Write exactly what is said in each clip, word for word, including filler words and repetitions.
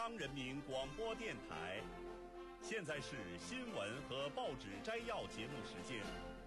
央人民广播电台。现在是新闻和报纸摘要节目时间。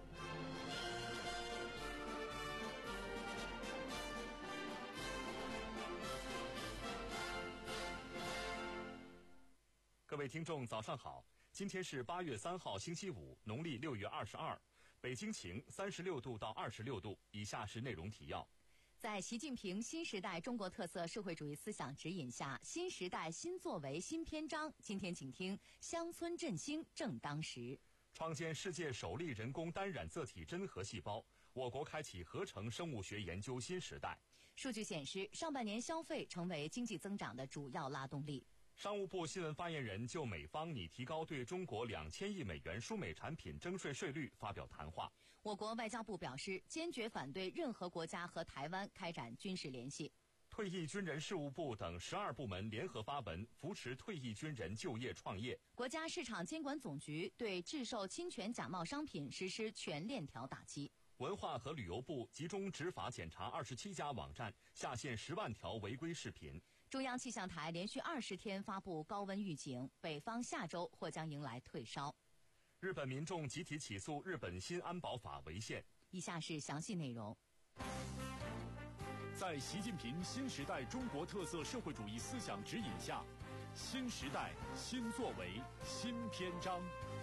各位听众，早上好！今天是八月三号，星期五，农历六月二十二。北京晴，三十六度到二十六度。以下是内容提要。 在习近平新时代中国特色社会主义思想指引下，新时代新作为新篇章。今天请听乡村振兴正当时。 创建世界首例人工单染色体真核细胞，我国开启合成生物学研究新时代。 数据显示，上半年消费成为经济增长的主要拉动力。 商务部新闻发言人就美方拟提高对中国两千亿美元输美产品征税税率发表谈话。 我国外交部表示，坚决反对任何国家和台湾开展军事联系。 退役军人事务部等十二部门联合发文，扶持退役军人就业创业。 国家市场监管总局对制售侵权假冒商品实施全链条打击。 文化和旅游部集中执法检查二十七家网站，下线十万条违规视频。 中央气象台连续二十天发布高温预警，北方下周或将迎来退烧。 日本民众集体起诉日本新安保法违宪。 以下是详细内容。 在习近平新时代中国特色社会主义思想指引下，新时代新作为新篇章。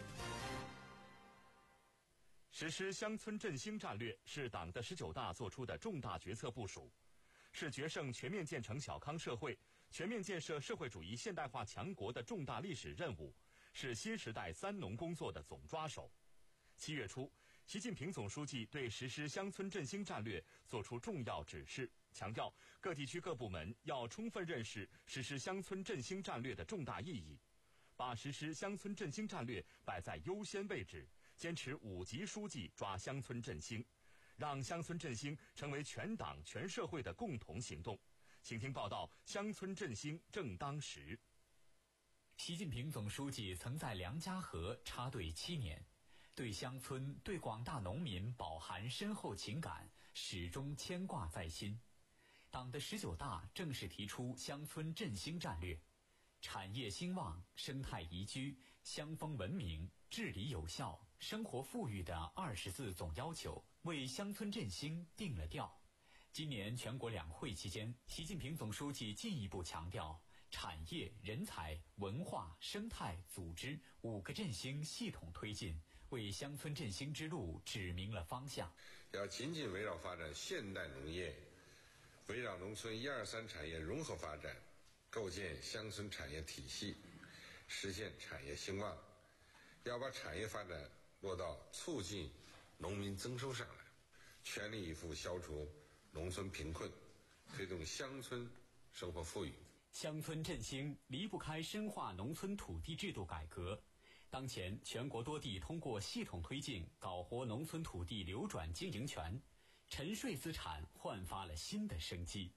实施乡村振兴战略是党的十九大作出的重大决策部署，是决胜全面建成小康社会、全面建设社会主义现代化强国的重大历史任务，是新时代三农工作的总抓手。七月初，习近平总书记对实施乡村振兴战略作出重要指示，强调各地区各部门要充分认识实施乡村振兴战略的重大意义，把实施乡村振兴战略摆在优先位置，坚持五级书记抓乡村振兴，让乡村振兴成为全党全社会的共同行动。请听报道：乡村振兴正当时。 习近平总书记曾在梁家河插队七年，对乡村、对广大农民饱含深厚情感，始终牵挂在心。党的十九大正式提出乡村振兴战略，产业兴旺、生态宜居、乡风文明、治理有效、生活富裕的二十字总要求，为乡村振兴定了调。今年全国两会期间，习近平总书记进一步强调，产业、人才、文化、生态、组织五个振兴系统推进，为乡村振兴之路指明了方向。 要紧紧围绕发展现代农业，围绕农村一二三产业融合发展，构建乡村产业体系，实现产业兴旺。要把产业发展落到促进农民增收上来，全力以赴消除农村贫困，推动乡村生活富裕。 乡村振兴离不开深化农村土地制度改革。当前全国多地通过系统推进搞活农村土地流转经营权，沉睡资产焕发了新的生机。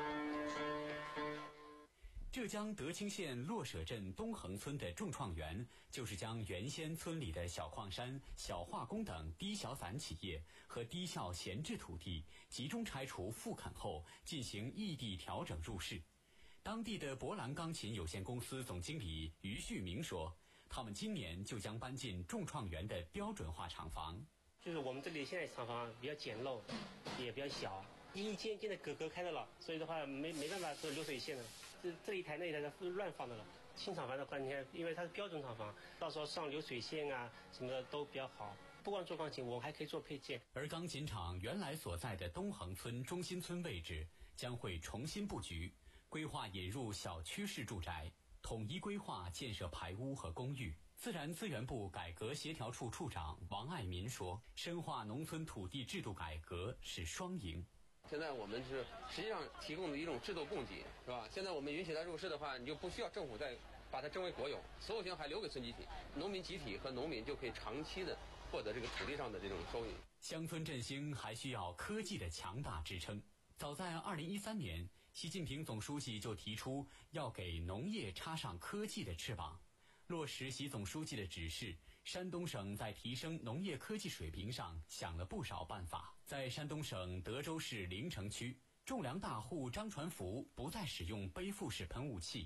浙江德清县洛舍镇东横村的种创园，就是将原先村里的小矿山、小化工等低小散企业和低效闲置土地集中拆除复垦后，进行异地调整入市。当地的博兰钢琴有限公司总经理于旭明说，他们今年就将搬进种创园的标准化厂房。 就是我们这里现在厂房比较简陋，也比较小，一间一间的隔隔开的了，所以的话没没办法做流水线了。这这一台那一台是乱放的了。新厂房的话，你看，因为它是标准厂房，到时候上流水线啊什么的都比较好。不光做钢琴，我们还可以做配件。 而钢琴厂原来所在的东横村中心村位置将会重新布局，规划引入小区式住宅，统一规划建设排屋和公寓。自然资源部改革协调处处长王爱民说，深化农村土地制度改革是双赢。 现在我们是实际上提供的一种制度供给，是吧？现在我们允许它入市的话，你就不需要政府再把它征为国有，所有权还留给村集体，农民集体和农民就可以长期的获得这个土地上的这种收益。 乡村振兴还需要科技的强大支撑。早在二零一三年，习近平总书记就提出要给农业插上科技的翅膀。落实习总书记的指示，山东省在提升农业科技水平上想了不少办法。在山东省德州市临城区，种粮大户张传福不再使用背负式喷雾器，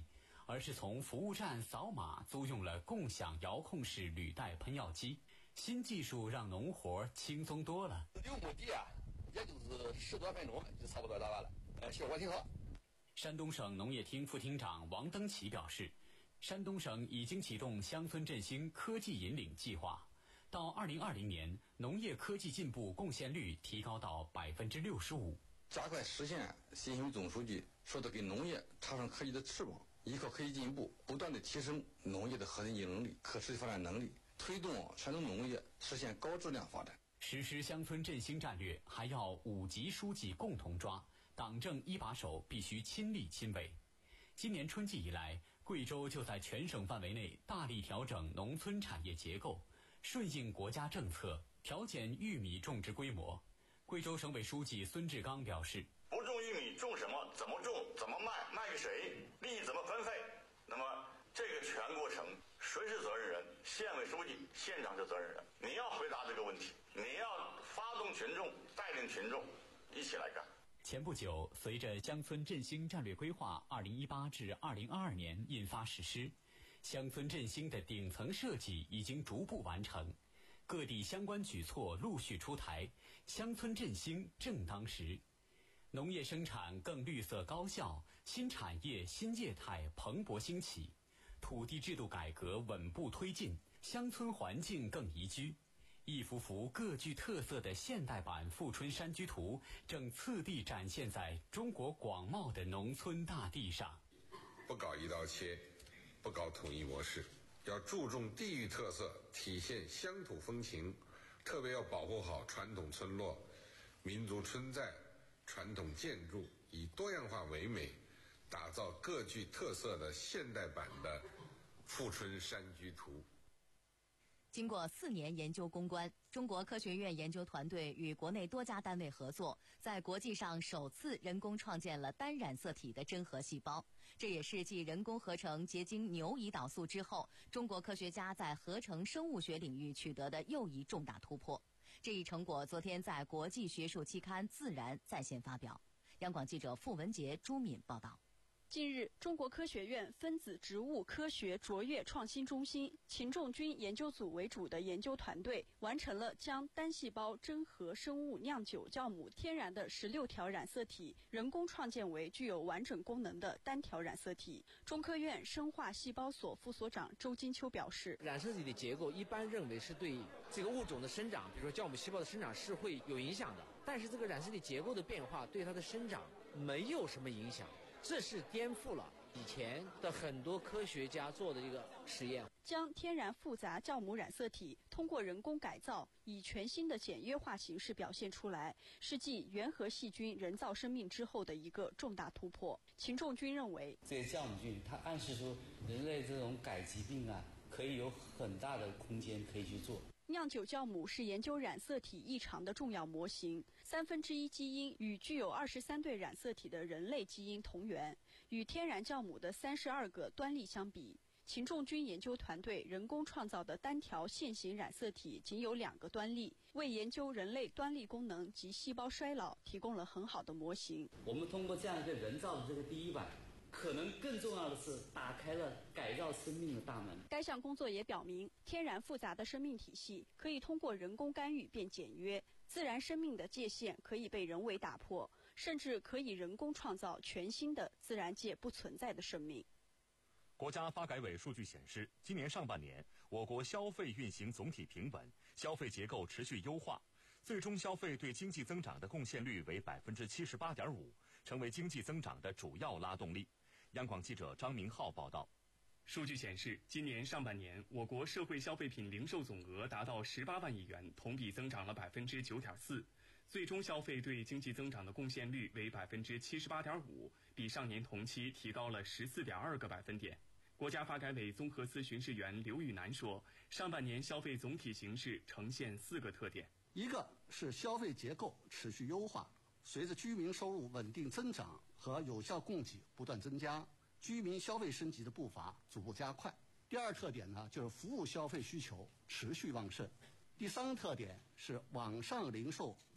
而是从服务站扫码租用了共享遥控式履带喷药机。新技术让农活轻松多了。 六亩地啊，也就是十多分钟就差不多打完了，呃，效果挺好。 山东省农业厅副厅长王登奇表示，山东省已经启动乡村振兴科技引领计划，到二零二零年，农业科技进步贡献率提高到百分之六十五， 加快实现信息总书记说的给农业插上科技的翅膀，依靠科技进步，不断的提升农业的核心竞争力、可持续发展能力，推动山东农业实现高质量发展。 实施乡村振兴战略，还要五级书记共同抓，党政一把手必须亲力亲为。今年春季以来，贵州就在全省范围内大力调整农村产业结构，顺应国家政策，调减玉米种植规模。贵州省委书记孙志刚表示， 不种玉米种什么，怎么种，怎么卖，卖给谁，利益怎么分配，那么这个全过程谁是责任人？县委书记、县长是责任人。你要回答这个问题，你要发动群众，带领群众一起来干。 前不久，随着乡村振兴战略规划二零一八至二零二二年印发实施，乡村振兴的顶层设计已经逐步完成，各地相关举措陆续出台，乡村振兴正当时。农业生产更绿色高效，新产业新业态蓬勃兴起，土地制度改革稳步推进，乡村环境更宜居。一幅幅各具特色的现代版富春山居图正次第展现在中国广袤的农村大地上。 不搞一刀切，不搞统一模式，要注重地域特色，体现乡土风情，特别要保护好传统村落、民族春在、传统建筑，以多样化为美，打造各具特色的现代版的富春山居图。 经过四年研究攻关，中国科学院研究团队与国内多家单位合作，在国际上首次人工创建了单染色体的真核细胞。这也是继人工合成结晶牛胰岛素之后，中国科学家在合成生物学领域取得的又一重大突破。这一成果昨天在国际学术期刊《自然》在线发表。央广记者付文杰、朱敏报道。 近日，中国科学院分子植物科学卓越创新中心秦仲军研究组为主的研究团队，完成了将单细胞真核生物酿酒酵母天然的十六条染色体人工创建为具有完整功能的单条染色体。中科院生化细胞所副所长周金秋表示， 染色体的结构一般认为是对这个物种的生长，比如说酵母细胞的生长是会有影响的，但是这个染色体结构的变化对它的生长没有什么影响。这是颠覆了以前的很多科学家做的这个实验， 将天然复杂酵母染色体通过人工改造，以全新的简约化形式表现出来，是继原核细菌人造生命之后的一个重大突破。秦仲军认为， 这个酵母菌它暗示出人类这种改疾病啊，可以有很大的空间可以去做。 酿酒酵母是研究染色体异常的重要模型，三分之一基因与具有二十三对染色体的人类基因同源，与天然酵母的三十二个端粒相比，秦仲军研究团队人工创造的单条线型染色体仅有两个端粒，为研究人类端粒功能及细胞衰老提供了很好的模型。 我们通过这样一个人造的这个第一版，可能更重要的是打开了改造生命的大门。 该项工作也表明，天然复杂的生命体系可以通过人工干预变简约，自然生命的界限可以被人为打破，甚至可以人工创造全新的自然界不存在的生命。 国家发改委数据显示，今年上半年，我国消费运行总体平稳，消费结构持续优化，最终消费对经济增长的贡献率为百分之七十八点五，成为经济增长的主要拉动力。央广记者张明浩报道。 数据显示，今年上半年，我国社会消费品零售总额达到十八万亿元，同比增长了百分之九点四，最终消费对经济增长的贡献率为百分之七十八点五，比上年同期提高了十四点二个百分点。国家发改委综合司巡视员刘宇南说，上半年消费总体形势呈现四个特点： 一个是消费结构持续优化，随着居民收入稳定增长和有效供给不断增加，居民消费升级的步伐逐步加快。第二特点呢，就是服务消费需求持续旺盛。第三个特点是网上零售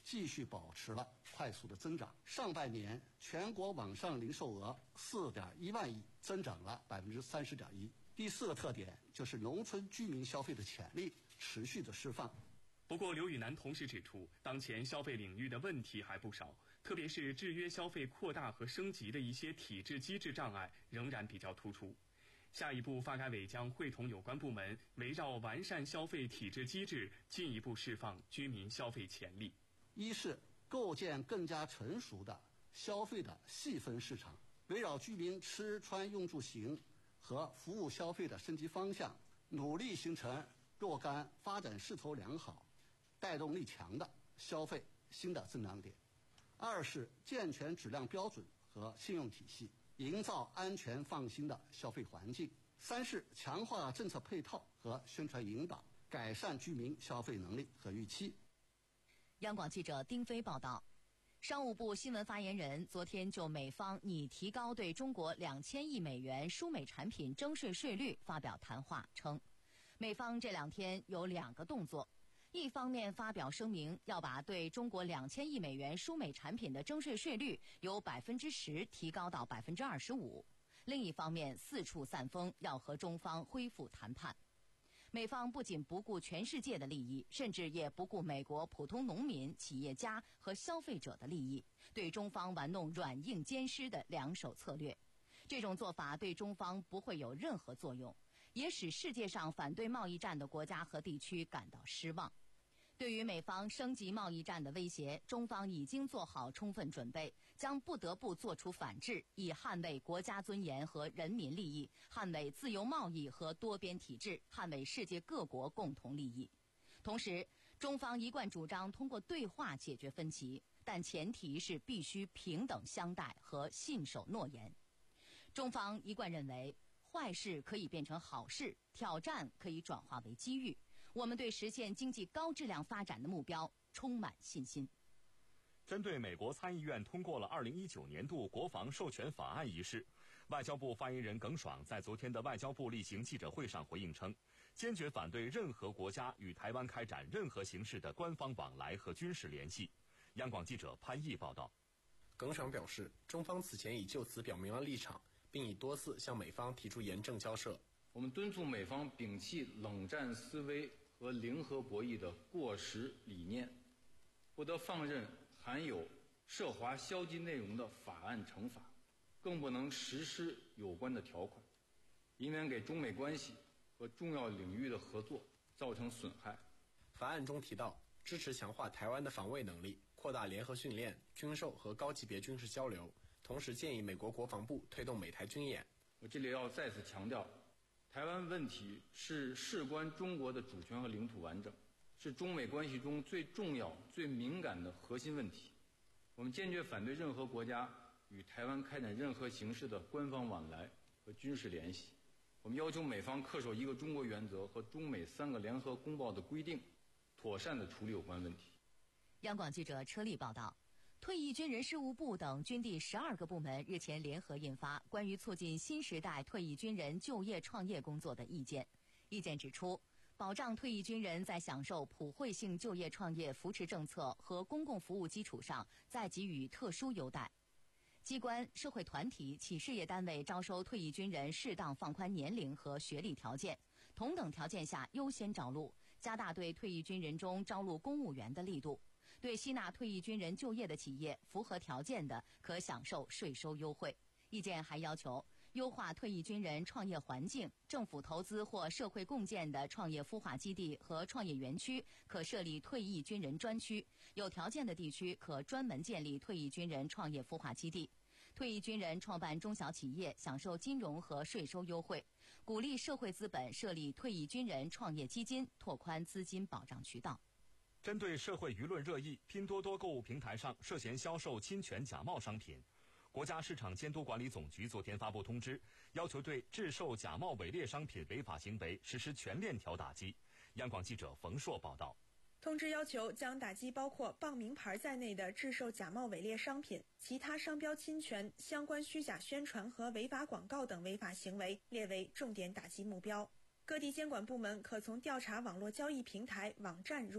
继续保持了快速的增长。上半年全国网上零售额四点一万亿，增长了百分之三十点一。第四个特点就是农村居民消费的潜力持续的释放。 不过，刘宇南同时指出，当前消费领域的问题还不少，特别是制约消费扩大和升级的一些体制机制障碍仍然比较突出。下一步，发改委将会同有关部门，围绕完善消费体制机制，进一步释放居民消费潜力。 一是构建更加成熟的消费的细分市场，围绕居民吃穿用住行和服务消费的升级方向，努力形成若干发展势头良好、带动力强的消费新的增长点。二是健全质量标准和信用体系，营造安全放心的消费环境。三是强化政策配套和宣传引导，改善居民消费能力和预期。 央广记者丁飞报道，商务部新闻发言人昨天就美方拟提高对中国两千亿美元输美产品征税税率发表谈话，称，美方这两天有两个动作。一方面发表声明，要把对中国两千亿美元输美产品的征税税率由百分之十提高到百分之二十五；另一方面四处散风，要和中方恢复谈判。美方不仅不顾全世界的利益，甚至也不顾美国普通农民、企业家和消费者的利益，对中方玩弄软硬兼施的两手策略。这种做法对中方不会有任何作用，也使世界上反对贸易战的国家和地区感到失望。对于美方升级贸易战的威胁，中方已经做好充分准备，将不得不做出反制，以捍卫国家尊严和人民利益，捍卫自由贸易和多边体制，捍卫世界各国共同利益。同时，中方一贯主张通过对话解决分歧，但前提是必须平等相待和信守诺言。中方一贯认为，坏事可以变成好事，挑战可以转化为机遇。我们对实现经济高质量发展的目标充满信心。 针对美国参议院通过了二零一九年度国防授权法案一事，外交部发言人耿爽在昨天的外交部例行记者会上回应称，坚决反对任何国家与台湾开展任何形式的官方往来和军事联系。央广记者潘毅报道。 耿爽表示，中方此前已就此表明了立场，并已多次向美方提出严正交涉。 我们敦促美方摒弃冷战思维和零和博弈的过时理念，不得放任含有涉华消极内容的法案惩罚，更不能实施有关的条款，以免给中美关系和重要领域的合作造成损害。 法案中提到，支持强化台湾的防卫能力，扩大联合训练、军售和高级别军事交流，同时建议美国国防部推动美台军演。 我这里要再次强调，台湾问题是事关中国的主权和领土完整，是中美关系中最重要、最敏感的核心问题。我们坚决反对任何国家与台湾开展任何形式的官方往来和军事联系。我们要求美方恪守一个中国原则和中美三个联合公报的规定，妥善地处理有关问题。 央广记者车丽报道。退役军人事务部等军地十二个部门日前联合印发关于促进新时代退役军人就业创业工作的意见。意见指出，保障退役军人在享受普惠性就业创业扶持政策和公共服务基础上，再给予特殊优待。机关、社会团体、企事业单位招收退役军人适当放宽年龄和学历条件，同等条件下优先招录，加大对退役军人中招录公务员的力度。对吸纳退役军人就业的企业，符合条件的可享受税收优惠。意见还要求优化退役军人创业环境，政府投资或社会共建的创业孵化基地和创业园区可设立退役军人专区，有条件的地区可专门建立退役军人创业孵化基地。退役军人创办中小企业享受金融和税收优惠，鼓励社会资本设立退役军人创业基金，拓宽资金保障渠道。 针对社会舆论热议，拼多多购物平台上涉嫌销售侵权假冒商品，国家市场监督管理总局昨天发布通知，要求对制售假冒伪劣商品违法行为实施全链条打击。央广记者冯硕报道。 通知要求将打击包括傍名牌在内的制售假冒伪劣商品、其他商标侵权、相关虚假宣传和违法广告等违法行为列为重点打击目标。各地监管部门可从调查网络交易平台网站入手，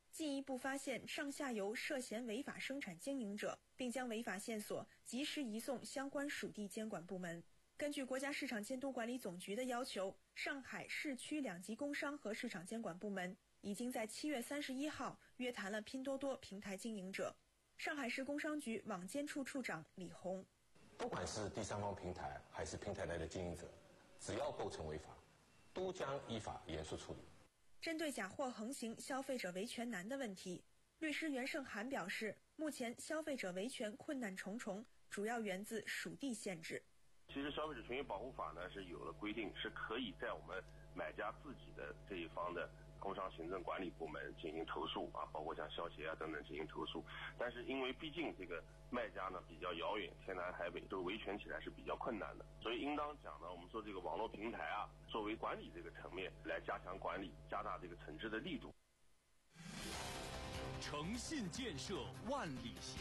进一步发现上下游涉嫌违法生产经营者，并将违法线索及时移送相关属地监管部门。根据国家市场监督管理总局的要求，上海市区两级工商和市场监管部门已经在七月三十一号约谈了拼多多平台经营者。上海市工商局网监处处长李红， 不管是第三方平台还是平台内的经营者，只要构成违法，都将依法严肃处理。 针对假货横行、消费者维权难的问题，律师袁胜涵表示，目前消费者维权困难重重，主要源自属地限制。 其实消费者权益保护法呢是有了规定，是可以在我们买家自己的这一方的工商行政管理部门进行投诉啊，包括像消协啊等等进行投诉。但是因为毕竟这个卖家呢比较遥远，天南海北，这个维权起来是比较困难的，所以应当讲呢，我们说这个网络平台啊，作为管理这个层面来加强管理，加大这个惩治的力度。 诚信建设万里行。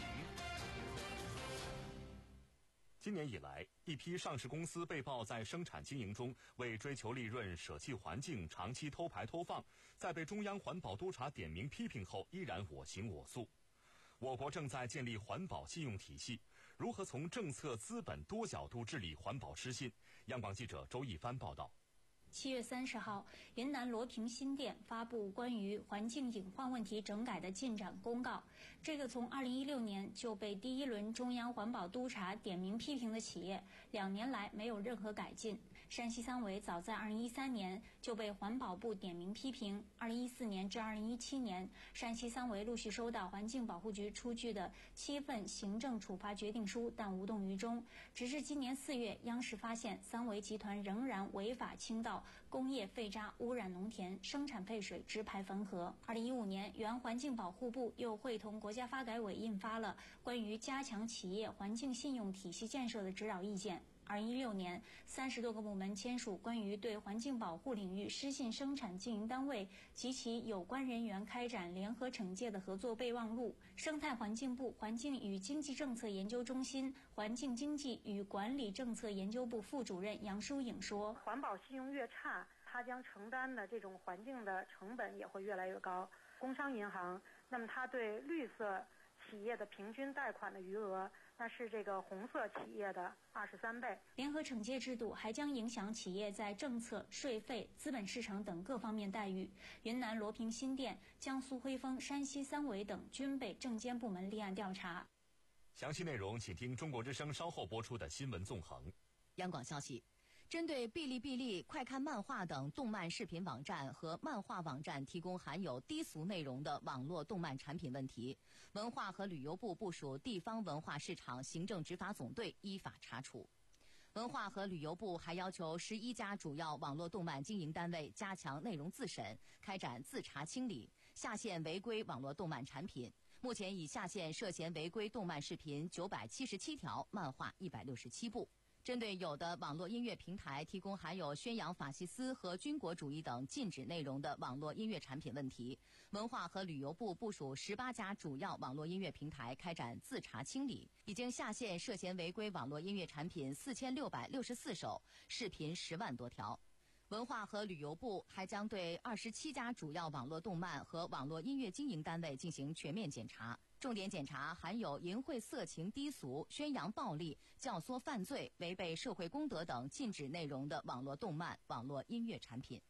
今年以来，一批上市公司被曝在生产经营中为追求利润舍弃环境，长期偷排偷放，在被中央环保督察点名批评后，依然我行我素。我国正在建立环保信用体系，如何从政策、资本多角度治理环保失信？央广记者周一帆报道。 七月三十号，云南罗平新店发布关于环境隐患问题整改的进展公告。这个从二零一六年就被第一轮中央环保督察点名批评的企业，两年来没有任何改进。山西三维早在二零一三年就被环保部点名批评，二零一四年至二零一七年，山西三维陆续收到环境保护局出具的七份行政处罚决定书，但无动于衷。直至今年四月，央视发现三维集团仍然违法倾倒工业废渣，污染农田，生产废水直排汾河。二零一五年，原环境保护部又会同国家发改委印发了关于加强企业环境信用体系建设的指导意见。二零一六年，三十多个部门签署关于对环境保护领域失信生产经营单位及其有关人员开展联合惩戒的合作备忘录。生态环境部环境与经济政策研究中心环境经济与管理政策研究部副主任杨淑颖说：“ 环保信用越差，它将承担的这种环境的成本也会越来越高。工商银行，那么它对绿色企业的平均贷款的余额，那是这个红色企业的二十三倍。 联合惩戒制度还将影响企业在政策、税费、资本市场等各方面待遇。云南罗平新店、江苏辉丰、山西三维等均被证监部门立案调查。 详细内容，请听中国之声稍后播出的新闻纵横。 央广消息。针对哔哩哔哩、快看漫画等动漫视频网站和漫画网站提供含有低俗内容的网络动漫产品问题，文化和旅游部部署地方文化市场行政执法总队依法查处。文化和旅游部还要求十一家主要网络动漫经营单位加强内容自审，开展自查清理，下线违规网络动漫产品。目前已下线涉嫌违规动漫视频九百七十七条，漫画一百六十七部。针对有的网络音乐平台提供含有宣扬法西斯和军国主义等禁止内容的网络音乐产品问题，文化和旅游部部署十八家主要网络音乐平台开展自查清理，已经下线涉嫌违规网络音乐产品四千六百六十四首，视频十万多条。文化和旅游部还将对二十七家主要网络动漫和网络音乐经营单位进行全面检查，重点检查含有淫秽色情低俗、宣扬暴力、教唆犯罪、违背社会公德等禁止内容的网络动漫、网络音乐产品。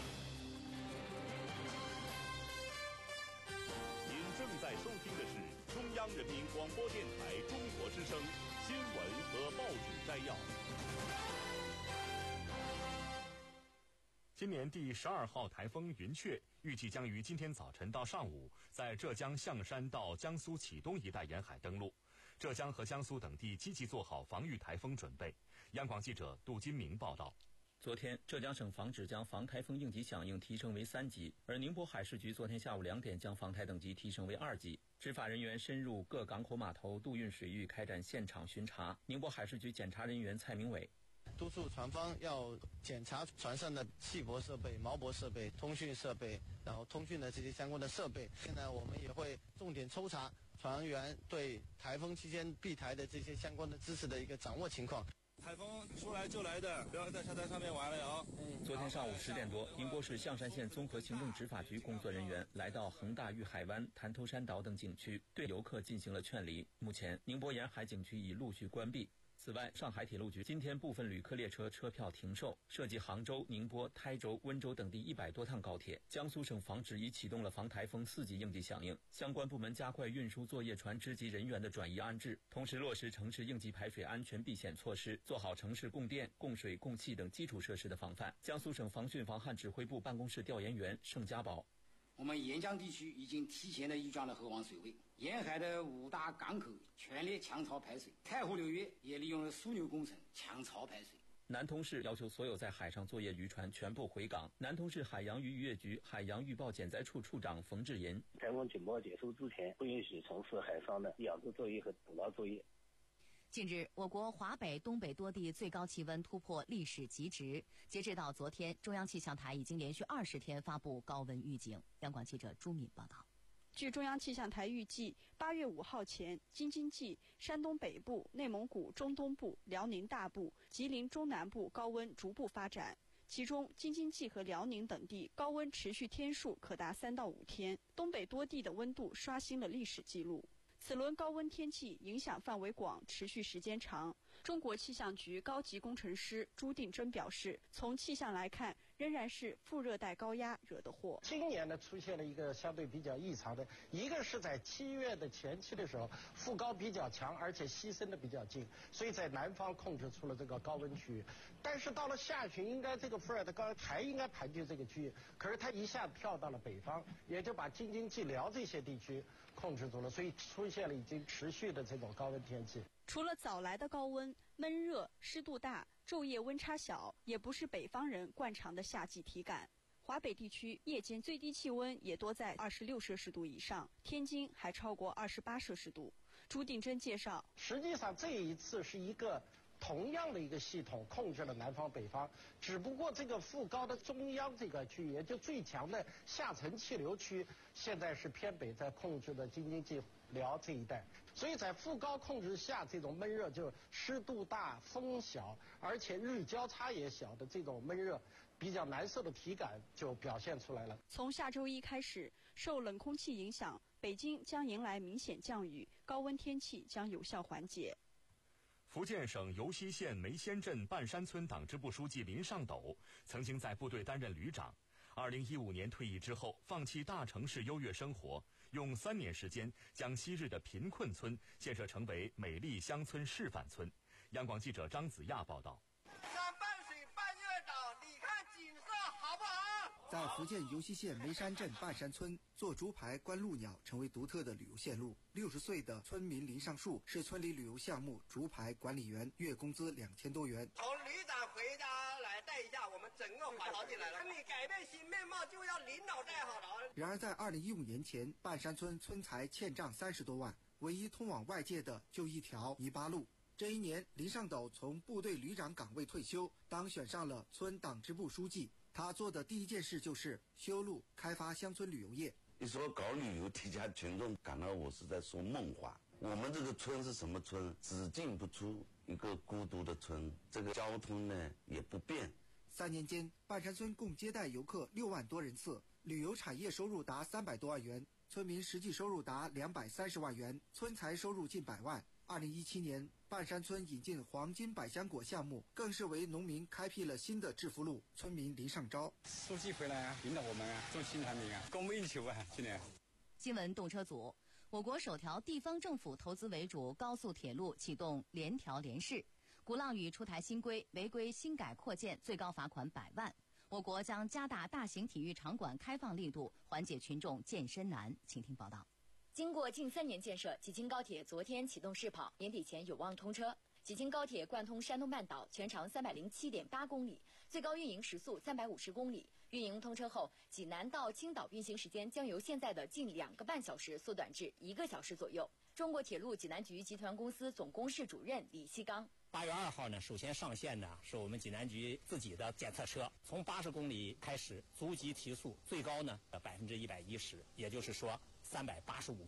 您正在收听的是中央人民广播电台中国之声新闻和报纸摘要。 今年第十二号台风云雀预计将于今天早晨到上午在浙江象山到江苏启东一带沿海登陆，浙江和江苏等地积极做好防御台风准备。央广记者杜金明报道。 昨天，浙江省防指将防台风应急响应提升为三级，而宁波海事局昨天下午两点将防台等级提升为二级。执法人员深入各港口码头、渡运水域开展现场巡查。宁波海事局检查人员蔡明伟督促船方要检查船上的气泊设备、锚泊设备、通讯设备，然后通讯的这些相关的设备。现在我们也会重点抽查船员对台风期间避台的这些相关的知识的一个掌握情况。 台风说来就来的，不要在沙滩上面玩了哟。 昨天上午十点多，宁波市象山县综合行政执法局工作人员来到恒大玉海湾、潭头山岛等景区，对游客进行了劝离。目前，宁波沿海景区已陆续关闭。此外，上海铁路局今天部分旅客列车车票停售，涉及杭州、宁波、台州、温州等地一百多趟高铁。江苏省防指已启动了防台风四级应急响应，相关部门加快运输作业船只及人员的转移安置，同时落实城市应急排水安全避险措施，做好城市供电、供水、供气等基础设施的防范。江苏省防汛防旱指挥部办公室调研员盛家宝。 我们沿江地区已经提前的预装了河防水位，沿海的五大港口全力强潮排水，太湖流域也利用了枢纽工程强潮排水。 南通市要求所有在海上作业渔船全部回港。南通市海洋渔渔业局海洋预报减灾处处长冯志银： 台风警报结束之前，不允许从事海上的养殖作业和捕捞作业。 近日，我国华北、东北多地最高气温突破历史极值。截至到昨天，中央气象台已经连续二十天发布高温预警。央广记者朱敏报道。 据中央气象台预计，八月五号前，京津冀、山东北部、内蒙古中东部、辽宁大部、吉林中南部高温逐步发展。其中，京津冀和辽宁等地高温持续天数可达三到五天，东北多地的温度刷新了历史记录。此轮高温天气影响范围广，持续时间长。中国气象局高级工程师朱定珍表示，从气象来看，仍然是副热带高压惹的祸。 今年呢，出现了一个相对比较异常的，一个是在七月的前期的时候，副高比较强，而且西伸的比较近，所以在南方控制出了这个高温区域。但是到了下旬，应该这个副热带高压还应该盘踞这个区域，可是它一下跳到了北方，也就把京津冀、辽这些地区控制住了，所以出现了已经持续的这种高温天气。 除了早来的高温、闷热、湿度大、昼夜温差小，也不是北方人惯常的夏季体感。华北地区夜间最低气温也多在二十六摄氏度以上，天津还超过二十八摄氏度。朱定珍介绍， 实际上这一次是一个同样的一个系统控制了南方北方，只不过这个副高的中央这个区域，也就最强的下沉气流区，现在是偏北在控制的京津冀、辽这一带。所以在副高控制下，这种闷热就湿度大、风小，而且日交叉也小的这种闷热，比较难受的体感就表现出来了。 从下周一开始，受冷空气影响，北京将迎来明显降雨，高温天气将有效缓解。 福建省尤溪县梅仙镇半山村党支部书记林上斗曾经在部队担任旅长，二零一五年退役之后，放弃大城市优越生活，用三年时间将昔日的贫困村建设成为美丽乡村示范村。央广记者张子亚报道。 山半水半月长，你看景色好不好？ 在福建尤溪县梅山镇半山村，做竹排、观鹭鸟成为独特的旅游线路。六十岁的村民林上树是村里旅游项目竹排管理员，月工资两千多元。 从旅长回家来带一下，我们整个环好起来了。你改变新面貌，就要领导带好了。 然而，在二零一五年前，半山村村财欠账三十多万，唯一通往外界的就一条泥巴路。这一年，林上斗从部队旅长岗位退休，当选上了村党支部书记。他做的第一件事就是修路、开发乡村旅游业。 一说搞旅游，底下群众感到我是在说梦话。我们这个村是什么村？只进不出，一个孤独的村。这个交通呢也不便。 三年间，半山村共接待游客六万多人次，旅游产业收入达三百多万元，村民实际收入达两百三十万元，村财收入近百万。二零一七年，半山村引进黄金百香果项目，更是为农民开辟了新的致富路。村民林上招， 书记回来啊，领导我们啊，种新产品啊，供不应求啊，今年。 新闻动车组，我国首条地方政府投资为主高速铁路启动联调联试。鼓浪屿出台新规，违规新改扩建最高罚款百万。我国将加大大型体育场馆开放力度，缓解群众健身难。请听报道。 经过近三年建设，济京高铁昨天启动试跑，年底前有望通车。济京高铁贯通山东半岛，全长三百零七点八公里，最高运营时速三百五十公里。运营通车后，济南到青岛运行时间将由现在的近两个半小时缩短至一个小时左右。中国铁路济南局集团公司总工室主任李希刚。 八月二号呢，首先上线的是我们济南局自己的检测车，从八十公里开始逐级提速，最高呢百分之一百一十，也就是说三百八十五公里。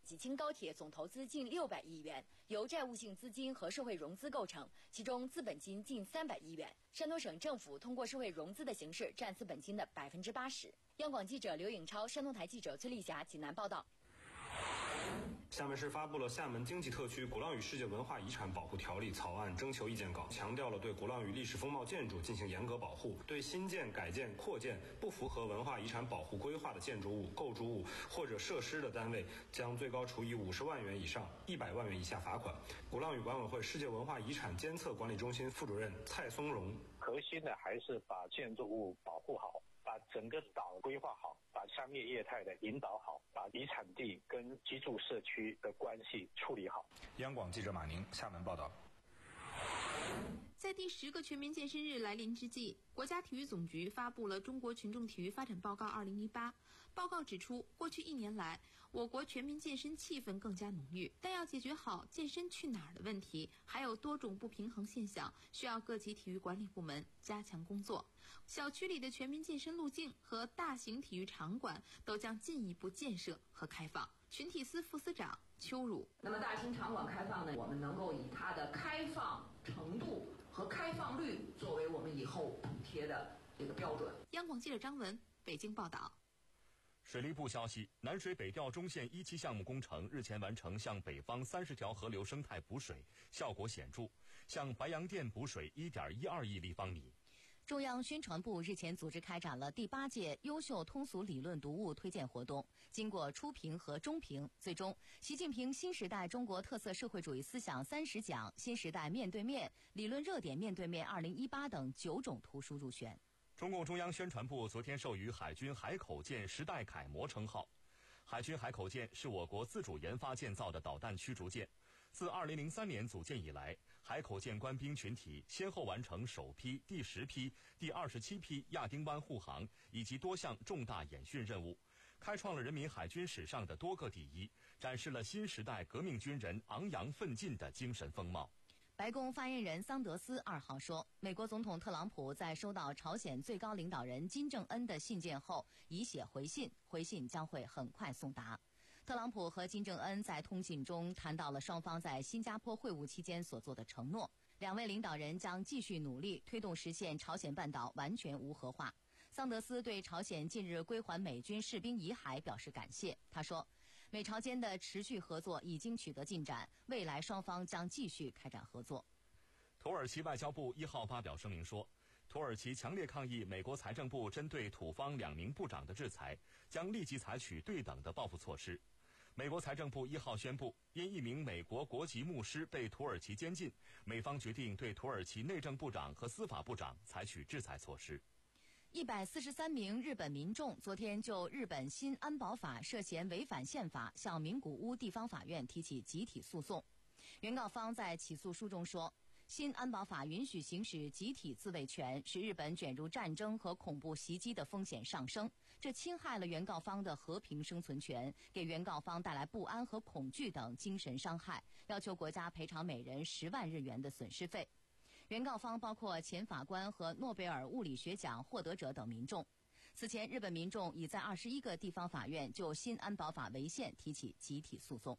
济青高铁总投资近六百亿元，由债务性资金和社会融资构成，其中资本金近三百亿元。山东省政府通过社会融资的形式占资本金的百分之八十。央广记者刘颖超、山东台记者崔丽霞济南报道。 厦门市发布了《厦门经济特区鼓浪屿世界文化遗产保护条例》草案征求意见稿，强调了对鼓浪屿历史风貌建筑进行严格保护，对新建、改建、扩建不符合文化遗产保护规划的建筑物、构筑物或者设施的单位，将最高处以五十万元以上一百万元以下罚款。鼓浪屿管委会世界文化遗产监测管理中心副主任蔡松荣， 核心的还是把建筑物保护好，把整个岛规划好，把商业业态的引导好，把遗产地跟居住社区的关系处理好。 央广记者马宁厦门报道。 在第十个全民健身日来临之际，国家体育总局发布了《中国群众体育发展报告二零一八》。报告指出，过去一年来，我国全民健身气氛更加浓郁，但要解决好健身去哪儿的问题，还有多种不平衡现象，需要各级体育管理部门加强工作。小区里的全民健身路径和大型体育场馆都将进一步建设和开放。群体司副司长邱汝， 那么大型场馆开放呢，我们能够以它的开放程度和开放率作为我们以后补贴的这个标准。 央广记者张文北京报道。 水利部消息，南水北调中线一期项目工程日前完成向北方三十条河流生态补水，效果显著，向白洋淀补水 一点一二亿立方米。 中央宣传部日前组织开展了第八届优秀通俗理论读物推荐活动，经过初评和中评，最终习近平新时代中国特色社会主义思想三十讲、新时代面对面、理论热点面对面二零一八等九种图书入选。 中共中央宣传部昨天授予海军海口舰时代楷模称号。海军海口舰是我国自主研发建造的导弹驱逐舰，自二零零三年组建以来，海口舰官兵群体先后完成首批、第十批、第二十七批亚丁湾护航以及多项重大演训任务，开创了人民海军史上的多个第一，展示了新时代革命军人昂扬奋进的精神风貌。 白宫发言人桑德斯二号说，美国总统特朗普在收到朝鲜最高领导人金正恩的信件后，已写回信，回信将会很快送达。特朗普和金正恩在通信中谈到了双方在新加坡会晤期间所做的承诺，两位领导人将继续努力推动实现朝鲜半岛完全无核化。桑德斯对朝鲜近日归还美军士兵遗骸表示感谢，他说，美朝间的持续合作已经取得进展，未来双方将继续开展合作。 土耳其外交部一号发表声明说，土耳其强烈抗议美国财政部针对土方两名部长的制裁，将立即采取对等的报复措施。美国财政部一号宣布，因一名美国国籍牧师被土耳其监禁，美方决定对土耳其内政部长和司法部长采取制裁措施。 一百四十三名日本民众昨天就日本新安保法涉嫌违反宪法向名古屋地方法院提起集体诉讼。原告方在起诉书中说，新安保法允许行使集体自卫权，使日本卷入战争和恐怖袭击的风险上升，这侵害了原告方的和平生存权，给原告方带来不安和恐惧等精神伤害，要求国家赔偿每人十万日元的损失费。原告方包括前法官和诺贝尔物理学奖获得者等民众。此前，日本民众已在二十一个地方法院就新安保法违宪提起集体诉讼。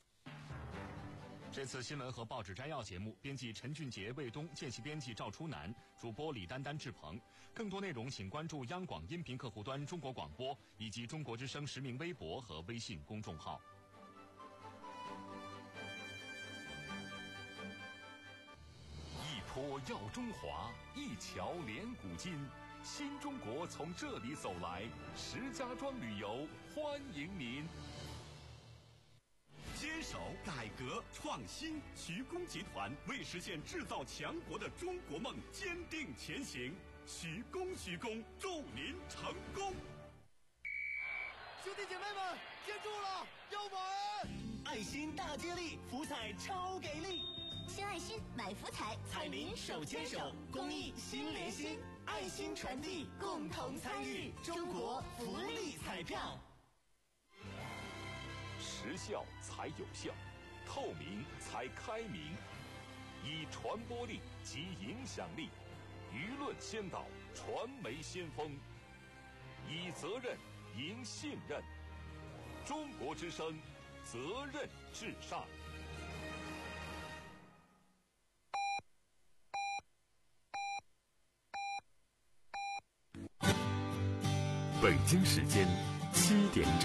这次新闻和报纸摘要节目，编辑陈俊杰、魏东，见习编辑赵初南，主播李丹丹、志鹏。更多内容请关注央广音频客户端中国广播以及中国之声实名微博和微信公众号。 一坡耀中华，一桥连古今。新中国从这里走来，石家庄旅游欢迎您。 坚守改革创新，徐工集团为实现制造强国的中国梦坚定前行。徐工，徐工，祝您成功！ 兄弟姐妹们，接住了，要买！ 爱心大接力，福彩超给力！ 新爱心买福彩， 彩民手牵手，公益心连心，爱心传递，共同参与，中国福利彩票。 实效才有效，透明才开明，以传播力及影响力，舆论先导，传媒先锋，以责任赢信任。中国之声， 责任至上。 北京时间七点整。